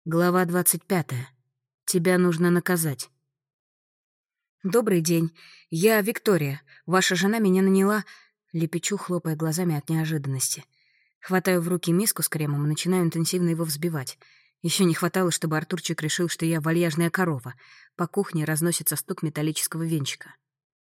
Глава 25. Тебя нужно наказать. «Добрый день. Я Виктория. Ваша жена меня наняла...» Лепечу, хлопая глазами от неожиданности. Хватаю в руки миску с кремом и начинаю интенсивно его взбивать. Еще не хватало, чтобы Артурчик решил, что я вальяжная корова. По кухне разносится стук металлического венчика.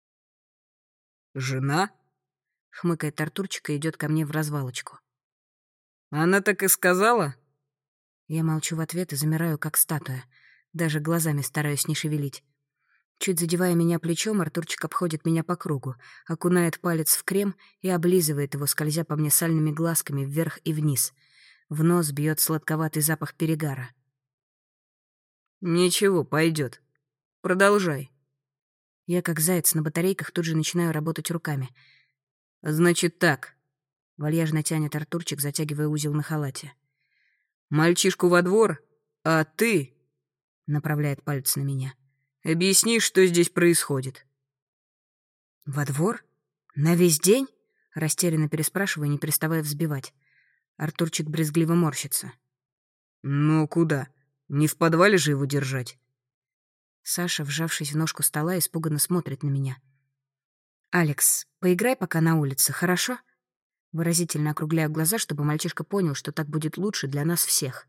«Жена?» — хмыкает Артурчик и идет ко мне в развалочку. «Она так и сказала?» Я молчу в ответ и замираю, как статуя. Даже глазами стараюсь не шевелить. Чуть задевая меня плечом, Артурчик обходит меня по кругу, окунает палец в крем и облизывает его, скользя по мне сальными глазками вверх и вниз. В нос бьет сладковатый запах перегара. «Ничего, пойдет. Продолжай». Я, как заяц на батарейках, тут же начинаю работать руками. «Значит так», — вальяжно тянет Артурчик, затягивая узел на халате. «Мальчишку во двор, а ты...» — направляет палец на меня. «Объясни, что здесь происходит». «Во двор? На весь день?» — растерянно переспрашиваю, не переставая взбивать. Артурчик брезгливо морщится. «Ну, куда? Не в подвале же его держать?» Саша, вжавшись в ножку стола, испуганно смотрит на меня. «Алекс, поиграй пока на улице, хорошо?» Выразительно округляю глаза, чтобы мальчишка понял, что так будет лучше для нас всех.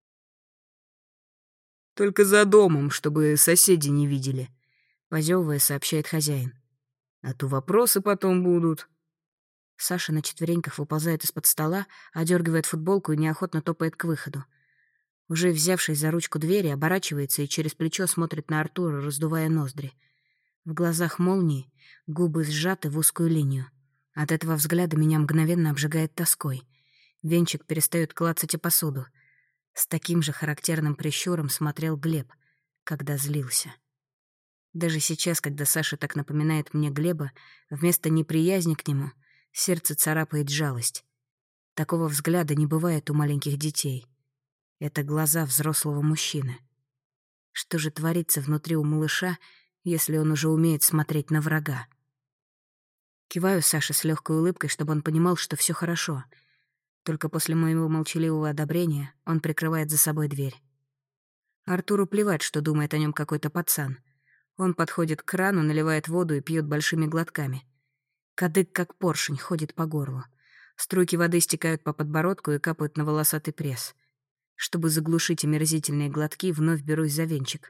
«Только за домом, чтобы соседи не видели», — позевывая, сообщает хозяин. «А то вопросы потом будут». Саша на четвереньках выползает из-под стола, одергивает футболку и неохотно топает к выходу. Уже взявшись за ручку двери, оборачивается и через плечо смотрит на Артура, раздувая ноздри. В глазах молнии, губы сжаты в узкую линию. От этого взгляда меня мгновенно обжигает тоской. Венчик перестает клацать о посуду. С таким же характерным прищуром смотрел Глеб, когда злился. Даже сейчас, когда Саша так напоминает мне Глеба, вместо неприязни к нему сердце царапает жалость. Такого взгляда не бывает у маленьких детей. Это глаза взрослого мужчины. Что же творится внутри у малыша, если он уже умеет смотреть на врага? Киваю Саше с легкой улыбкой, чтобы он понимал, что все хорошо. Только после моего молчаливого одобрения он прикрывает за собой дверь. Артуру плевать, что думает о нем какой-то пацан. Он подходит к крану, наливает воду и пьет большими глотками. Кадык, как поршень, ходит по горлу. Струйки воды стекают по подбородку и капают на волосатый пресс. Чтобы заглушить омерзительные глотки, вновь берусь за венчик.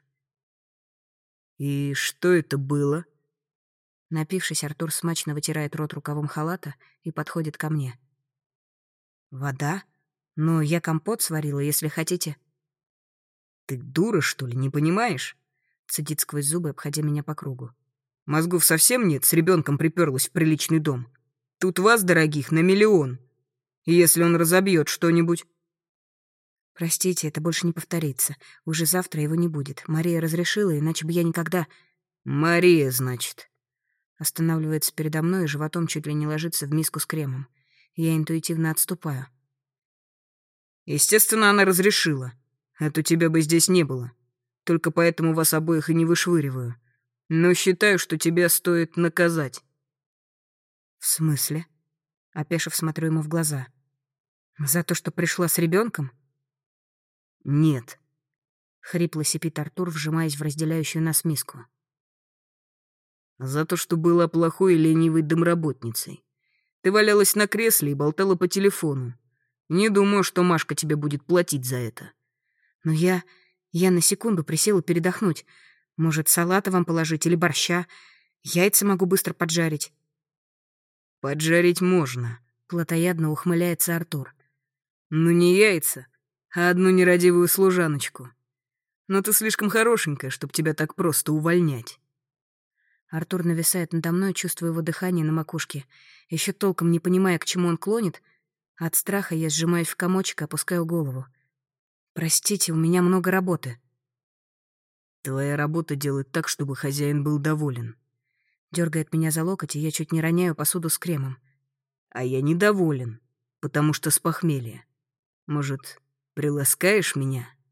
«И что это было?» Напившись, Артур смачно вытирает рот рукавом халата и подходит ко мне. «Вода? Но я компот сварила, если хотите». «Ты дура, что ли, не понимаешь?» — цедит сквозь зубы, обходя меня по кругу. «Мозгов совсем нет, с ребенком приперлась в приличный дом. Тут вас, дорогих, на миллион. И если он разобьет что-нибудь...» «Простите, это больше не повторится. Уже завтра его не будет. Мария разрешила, иначе бы я никогда...» «Мария, значит». Останавливается передо мной и животом чуть ли не ложится в миску с кремом. Я интуитивно отступаю. «Естественно, она разрешила. А то тебя бы здесь не было. Только поэтому вас обоих и не вышвыриваю. Но считаю, что тебя стоит наказать». «В смысле?» Опешив, смотрю ему в глаза. «За то, что пришла с ребенком?» «Нет», — хрипло сипит Артур, вжимаясь в разделяющую нас миску. «за то, что была плохой и ленивой домработницей. Ты валялась на кресле и болтала по телефону. Не думаю, что Машка тебе будет платить за это». «Но я на секунду присела передохнуть. Может, салата вам положить или борща? Яйца могу быстро поджарить». «Поджарить можно», — плотоядно ухмыляется Артур. «Ну не яйца, а одну нерадивую служаночку. Но ты слишком хорошенькая, чтобы тебя так просто увольнять». Артур нависает надо мной, чувствуя его дыхание на макушке. Еще толком не понимая, к чему он клонит, от страха я сжимаюсь в комочек и опускаю голову. «Простите, у меня много работы». «Твоя работа делать так, чтобы хозяин был доволен». Дергает меня за локоть, и я чуть не роняю посуду с кремом. «А я недоволен, потому что с похмелья. Может, приласкаешь меня?»